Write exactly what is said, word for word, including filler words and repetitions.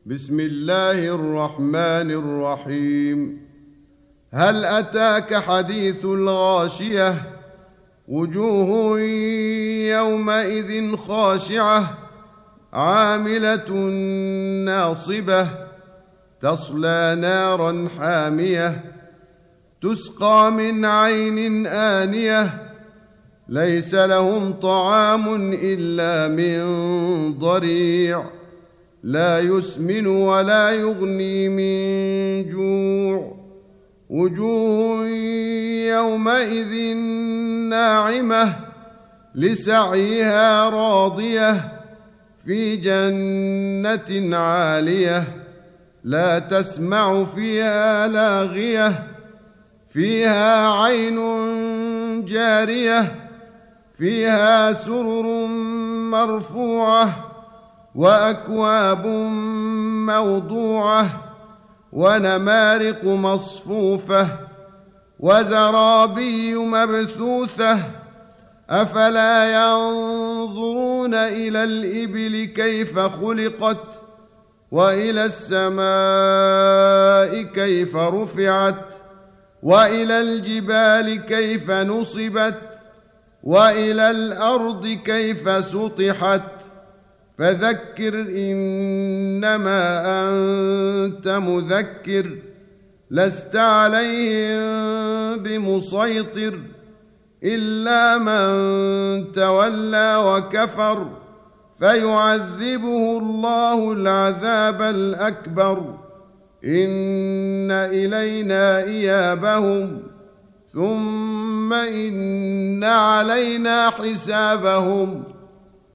بسم الله الرحمن الرحيم. هل أتاك حديث الغاشية؟ وجوه يومئذ خاشعة عاملة ناصبة تصلى نارا حامية تسقى من عين آنية ليس لهم طعام إلا من ضريع لا يسمن ولا يغني من جوع. وجوه يومئذ ناعمة لسعيها راضية في جنة عالية لا تسمع فيها لاغية فيها عين جارية فيها سرر مرفوعة وأكواب موضوعة ونمارق مصفوفة وزرابي مبثوثة أفلا ينظرون إلى الإبل كيف خلقت وإلى السماء كيف رفعت وإلى الجبال كيف نصبت وإلى الأرض كيف سطحت فذكر إنما أنت مذكر لست عليهم بمسيطر إلا من تولى وكفر فيعذبه الله العذاب الأكبر إن إلينا إيابهم ثم إن علينا حسابهم